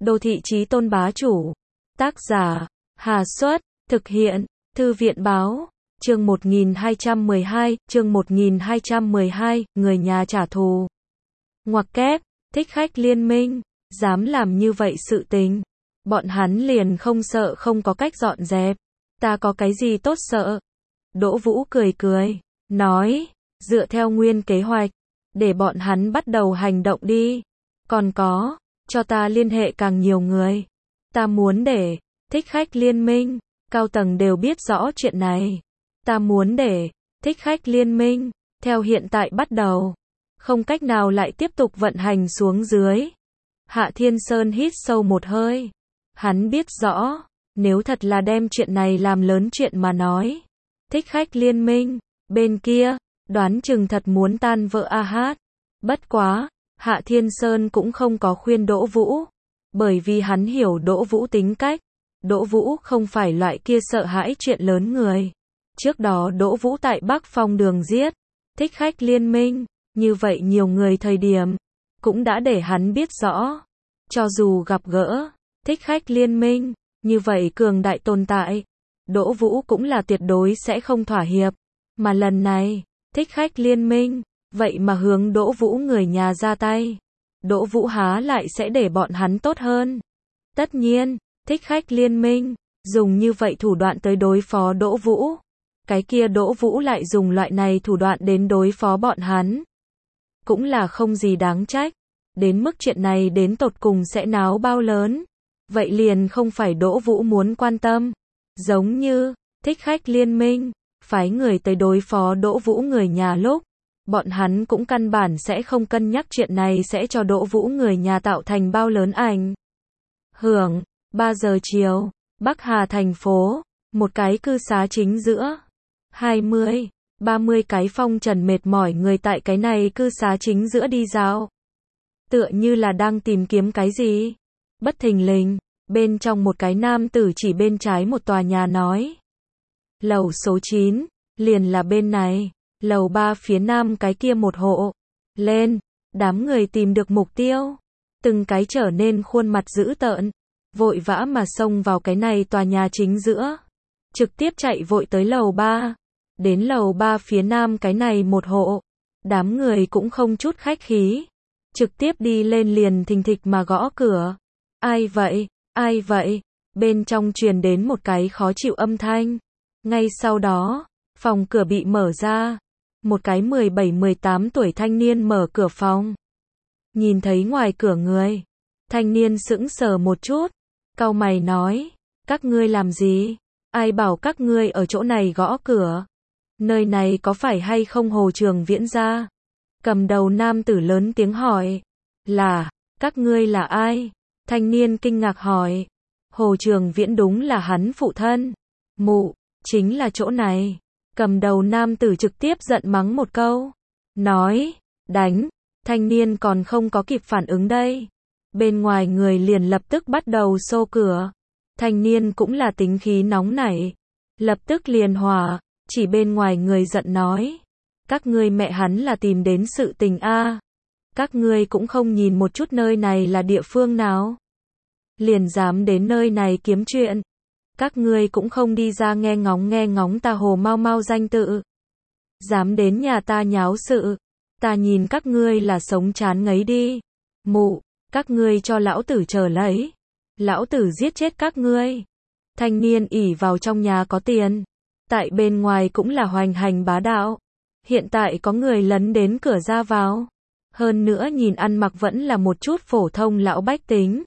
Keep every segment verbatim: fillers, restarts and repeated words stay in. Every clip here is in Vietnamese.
Đô thị chí tôn bá chủ. Tác giả, Hà Xuất, thực hiện, Thư viện báo, chương một nghìn hai trăm mười hai, chương một nghìn hai trăm mười hai, người nhà trả thù. Ngoặc kép, thích khách liên minh, dám làm như vậy sự tình. Bọn hắn liền không sợ không có cách dọn dẹp. Ta có cái gì tốt sợ? Đỗ Vũ cười cười, nói, dựa theo nguyên kế hoạch, để bọn hắn bắt đầu hành động đi. Còn có, cho ta liên hệ càng nhiều người. Ta muốn để, thích khách liên minh, cao tầng đều biết rõ chuyện này. Ta muốn để, thích khách liên minh, theo hiện tại bắt đầu, không cách nào lại tiếp tục vận hành xuống dưới. Hạ Thiên Sơn hít sâu một hơi. Hắn biết rõ, nếu thật là đem chuyện này làm lớn chuyện mà nói, thích khách liên minh, bên kia, đoán chừng thật muốn tan vỡ a hát. Bất quá, Hạ Thiên Sơn cũng không có khuyên Đỗ Vũ, bởi vì hắn hiểu Đỗ Vũ tính cách. Đỗ Vũ không phải loại kia sợ hãi chuyện lớn người. Trước đó Đỗ Vũ tại Bắc Phong đường giết thích khách liên minh, như vậy nhiều người thời điểm, cũng đã để hắn biết rõ, cho dù gặp gỡ thích khách liên minh, như vậy cường đại tồn tại, Đỗ Vũ cũng là tuyệt đối sẽ không thỏa hiệp. Mà lần này, thích khách liên minh, vậy mà hướng Đỗ Vũ người nhà ra tay. Đỗ Vũ há lại sẽ để bọn hắn tốt hơn. Tất nhiên, thích khách liên minh, dùng như vậy thủ đoạn tới đối phó Đỗ Vũ. Cái kia Đỗ Vũ lại dùng loại này thủ đoạn đến đối phó bọn hắn. Cũng là không gì đáng trách. Đến mức chuyện này đến tột cùng sẽ náo bao lớn. Vậy liền không phải Đỗ Vũ muốn quan tâm. Giống như, thích khách liên minh, phái người tới đối phó Đỗ Vũ người nhà lúc, bọn hắn cũng căn bản sẽ không cân nhắc chuyện này sẽ cho Đỗ Vũ người nhà tạo thành bao lớn ảnh hưởng. ba giờ chiều, Bắc Hà thành phố, một cái cư xá chính giữa. hai mươi, ba mươi cái phong trần mệt mỏi người tại cái này cư xá chính giữa đi dạo. Tựa như là đang tìm kiếm cái gì. Bất thình lình, bên trong một cái nam tử chỉ bên trái một tòa nhà nói. Lầu số chín, liền là bên này, lầu ba phía nam cái kia một hộ. Lên, đám người tìm được mục tiêu. Từng cái trở nên khuôn mặt dữ tợn, vội vã mà xông vào cái này tòa nhà chính giữa. Trực tiếp chạy vội tới lầu ba. Đến lầu ba phía nam cái này một hộ. Đám người cũng không chút khách khí. Trực tiếp đi lên liền thình thịch mà gõ cửa. Ai vậy? Ai vậy? Bên trong truyền đến một cái khó chịu âm thanh. Ngay sau đó, phòng cửa bị mở ra. Một cái mười bảy mười tám tuổi thanh niên mở cửa phòng. Nhìn thấy ngoài cửa người. Thanh niên sững sờ một chút. Cau mày nói. Các ngươi làm gì? Ai bảo các ngươi ở chỗ này gõ cửa? Nơi này có phải hay không Hồ Trường Viễn gia? Cầm đầu nam tử lớn tiếng hỏi. Là, các ngươi là ai? Thanh niên kinh ngạc hỏi. Hồ Trường Viễn đúng là hắn phụ thân. Mụ, chính là chỗ này. Cầm đầu nam tử trực tiếp giận mắng một câu. Nói, đánh. Thanh niên còn không có kịp phản ứng đây. Bên ngoài người liền lập tức bắt đầu xô cửa. Thanh niên cũng là tính khí nóng nảy. Lập tức liền hỏa, chỉ bên ngoài người giận nói. Các ngươi mẹ hắn là tìm đến sự tình a. Các ngươi cũng không nhìn một chút nơi này là địa phương nào. Liền dám đến nơi này kiếm chuyện. Các ngươi cũng không đi ra nghe ngóng nghe ngóng ta Hồ Mau Mau danh tự. Dám đến nhà ta nháo sự. Ta nhìn các ngươi là sống chán ngấy đi. Mụ, các ngươi cho lão tử chờ lấy. Lão tử giết chết các ngươi. Thanh niên ỷ vào trong nhà có tiền. Tại bên ngoài cũng là hoành hành bá đạo. Hiện tại có người lấn đến cửa ra vào. Hơn nữa nhìn ăn mặc vẫn là một chút phổ thông lão bách tính.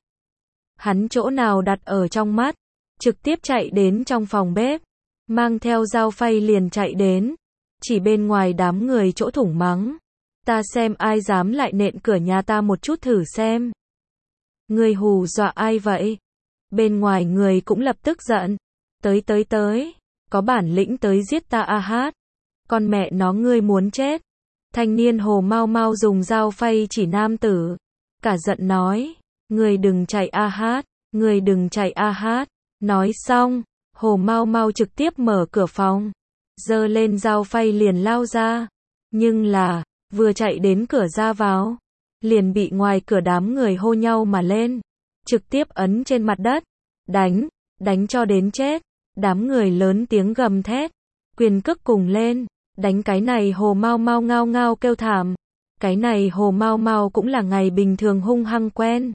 Hắn chỗ nào đặt ở trong mắt. Trực tiếp chạy đến trong phòng bếp. Mang theo dao phay liền chạy đến. Chỉ bên ngoài đám người chỗ thủng mắng. Ta xem ai dám lại nện cửa nhà ta một chút thử xem. Người hù dọa ai vậy? Bên ngoài người cũng lập tức giận. Tới tới tới. Có bản lĩnh tới giết ta a hát. Con mẹ nó ngươi muốn chết. Thanh niên Hồ Mau Mau dùng dao phay chỉ nam tử. Cả giận nói. Ngươi đừng chạy a hát. Ngươi đừng chạy a hát. Nói xong, Hồ Mau Mau trực tiếp mở cửa phòng. Giơ lên dao phay liền lao ra. Nhưng là, vừa chạy đến cửa ra vào. Liền bị ngoài cửa đám người hô nhau mà lên. trực tiếp ấn trên mặt đất, đánh, đánh cho đến chết. Đám người lớn tiếng gầm thét, quyền cước cùng lên, đánh cái này Hồ Mau Mau ngao ngao kêu thảm. Cái này Hồ Mau Mau cũng là ngày bình thường hung hăng quen.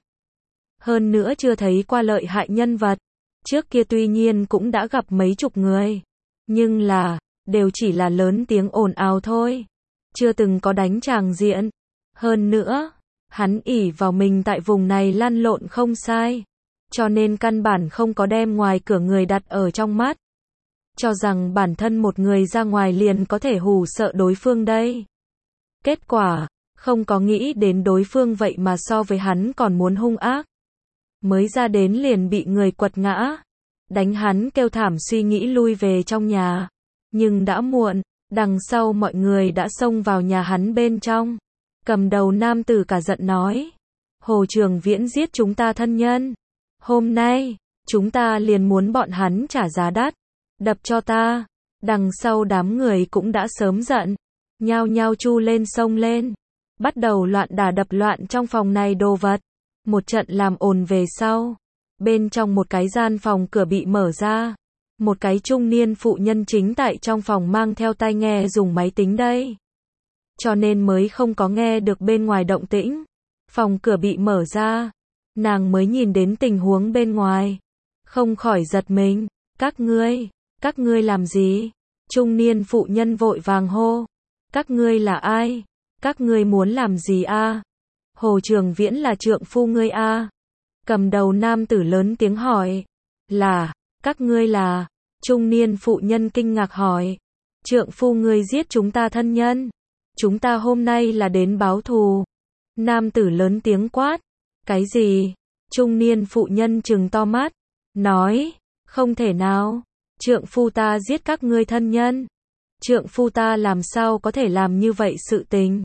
Hơn nữa chưa thấy qua lợi hại nhân vật. Trước kia tuy nhiên cũng đã gặp mấy chục người. Nhưng là, đều chỉ là lớn tiếng ồn ào thôi. Chưa từng có đánh tràng diện. Hơn nữa, hắn ỷ vào mình tại vùng này lăn lộn không sai. Cho nên căn bản không có đem ngoài cửa người đặt ở trong mắt. Cho rằng bản thân một người ra ngoài liền có thể hù sợ đối phương đây. Kết quả, không có nghĩ đến đối phương vậy mà so với hắn còn muốn hung ác. Mới ra đến liền bị người quật ngã. Đánh hắn kêu thảm suy nghĩ lui về trong nhà. Nhưng đã muộn, đằng sau mọi người đã xông vào nhà hắn bên trong. Cầm đầu nam tử cả giận nói. Hồ Trường Viễn giết chúng ta thân nhân. Hôm nay, chúng ta liền muốn bọn hắn trả giá đắt. Đập cho ta. Đằng sau đám người cũng đã sớm giận. Nhao nhao chu lên xông lên. Bắt đầu loạn đả đập loạn trong phòng này đồ vật. Một trận làm ồn về sau. Bên trong một cái gian phòng cửa bị mở ra. Một cái trung niên phụ nhân chính tại trong phòng mang theo tai nghe dùng máy tính đây. Cho nên mới không có nghe được bên ngoài động tĩnh. Phòng cửa bị mở ra. Nàng mới nhìn đến tình huống bên ngoài. Không khỏi giật mình. Các ngươi, các ngươi làm gì? Trung niên phụ nhân vội vàng hô. Các ngươi là ai? Các ngươi muốn làm gì a? Hồ Trường Viễn là trượng phu ngươi a? Cầm đầu nam tử lớn tiếng hỏi. Là, các ngươi là? Trung niên phụ nhân kinh ngạc hỏi. Trượng phu ngươi giết chúng ta thân nhân. Chúng ta hôm nay là đến báo thù. Nam tử lớn tiếng quát. Cái gì? Trung niên phụ nhân trừng to mắt. Nói, không thể nào. Trượng phu ta giết các ngươi thân nhân. Trượng phu ta làm sao có thể làm như vậy sự tình?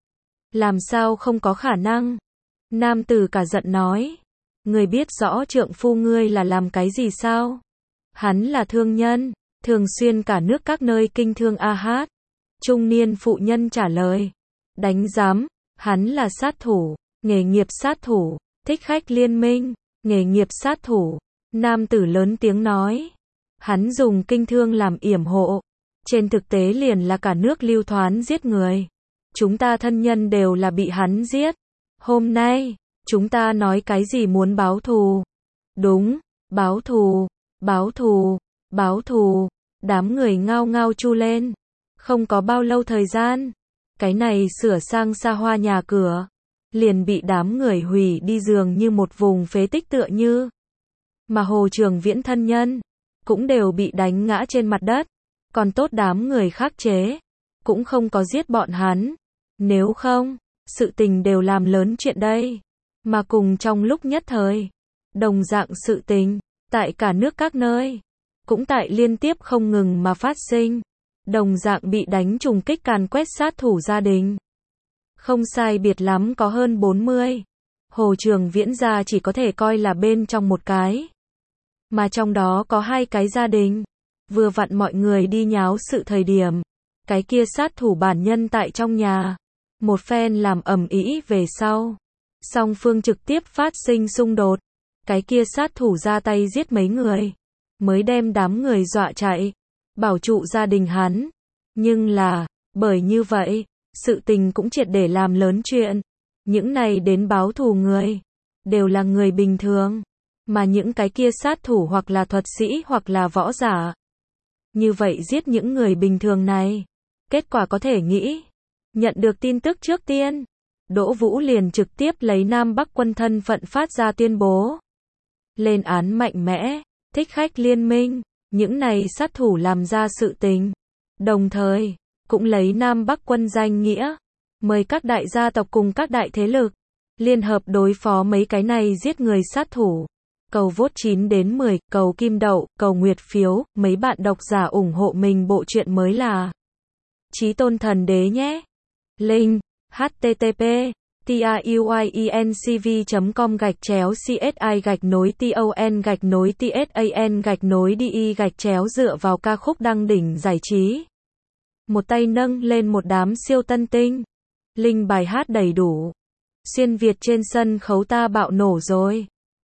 Làm sao không có khả năng? Nam tử cả giận nói. Người biết rõ trượng phu ngươi là làm cái gì sao? Hắn là thương nhân, thường xuyên cả nước các nơi kinh thương a hát. Trung niên phụ nhân trả lời. Đánh giám, hắn là sát thủ, nghề nghiệp sát thủ, thích khách liên minh, nghề nghiệp sát thủ. Nam tử lớn tiếng nói. Hắn dùng kinh thương làm yểm hộ. Trên thực tế liền là cả nước lưu thoán giết người. Chúng ta thân nhân đều là bị hắn giết. Hôm nay, chúng ta nói cái gì muốn báo thù? Đúng, báo thù, báo thù, báo thù. Đám người ngao ngao chu lên. Không có bao lâu thời gian, cái này sửa sang xa hoa nhà cửa, liền bị đám người hủy đi dường như một vùng phế tích tựa như. Mà Hồ Trường Viễn thân nhân, cũng đều bị đánh ngã trên mặt đất. Còn tốt đám người khắc chế, cũng không có giết bọn hắn. Nếu không, sự tình đều làm lớn chuyện đây. Mà cùng trong lúc nhất thời, đồng dạng sự tình, tại cả nước các nơi, cũng tại liên tiếp không ngừng mà phát sinh. Đồng dạng bị đánh trùng kích càn quét sát thủ gia đình. Không sai biệt lắm có hơn bốn mươi. Hồ Trường Viễn gia chỉ có thể coi là bên trong một cái. Mà trong đó có hai cái gia đình. Vừa vặn mọi người đi nháo sự thời điểm. Cái kia sát thủ bản nhân tại trong nhà. Một phen làm ầm ĩ về sau. Song phương trực tiếp phát sinh xung đột. Cái kia sát thủ ra tay giết mấy người. Mới đem đám người dọa chạy. Bảo trụ gia đình hắn. Nhưng là, bởi như vậy, sự tình cũng triệt để làm lớn chuyện. Những này đến báo thù người, đều là người bình thường. Mà những cái kia sát thủ hoặc là thuật sĩ hoặc là võ giả. Như vậy giết những người bình thường này. Kết quả có thể nghĩ. Nhận được tin tức trước tiên. Đỗ Vũ liền trực tiếp lấy Nam Bắc quân thân phận phát ra tuyên bố. Lên án mạnh mẽ, thích khách liên minh. Những này sát thủ làm ra sự tình. Đồng thời, cũng lấy Nam Bắc quân danh nghĩa. Mời các đại gia tộc cùng các đại thế lực. Liên hợp đối phó mấy cái này giết người sát thủ. Cầu vote chín đến mười, cầu kim đậu, cầu nguyệt phiếu. Mấy bạn độc giả ủng hộ mình bộ truyện mới là Chí Tôn Thần Đế nhé. Link http tuyencv chấm com gạch chéo csi gạch nối ton gạch nối tsan gạch nối đi gạch chéo dựa vào ca khúc đăng đỉnh giải trí. Một tay nâng lên một đám siêu tân tinh. Link bài hát đầy đủ. Xuyên Việt trên sân khấu ta bạo nổ rồi.